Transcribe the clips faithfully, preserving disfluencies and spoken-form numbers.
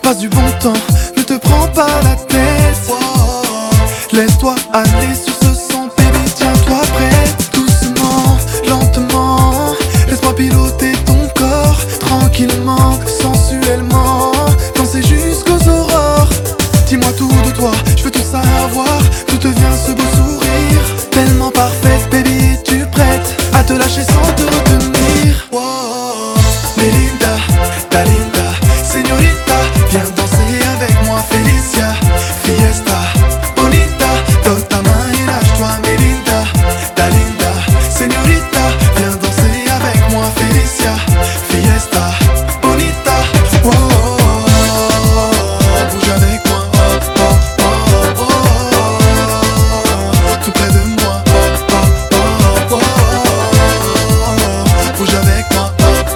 passe du bon temps, ne te prends pas la tête. Laisse-toi aller sur ce son, baby, tiens-toi prêt. Doucement, lentement, laisse-moi piloter ton corps. Tranquillement, sensuellement, danser jusqu'aux aurores. Dis-moi tout de toi, je veux tout savoir. D'où te vient ce beau sourire? Tellement parfaite, baby, es-tu prête à te lâcher sans te retenir? Melinda, ta linda, señorita, viens danser avec moi, Felicia, fiesta, bonita, donne ta main et lâche-toi, Melinda, ta linda, señorita, viens danser avec moi, Felicia, fiesta, bonita, oh, oh, oh, oh, bouge avec moi, oh, oh, oh, oh, oh, tout près de moi, oh, oh, oh, oh, oh, bouge avec moi.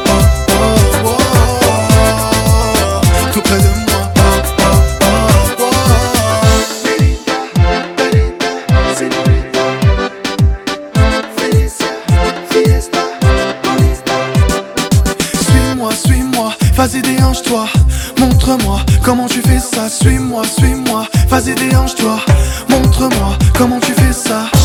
Tout près de moi, oh, oh, oh, oh. Melinda, Melinda, señorita, Felicia, fiesta, bonita. Suis-moi, suis-moi, vas-y déhanche-toi. Montre-moi comment tu fais ça. Suis-moi, suis-moi, vas-y déhanche-toi. Montre-moi comment tu fais ça.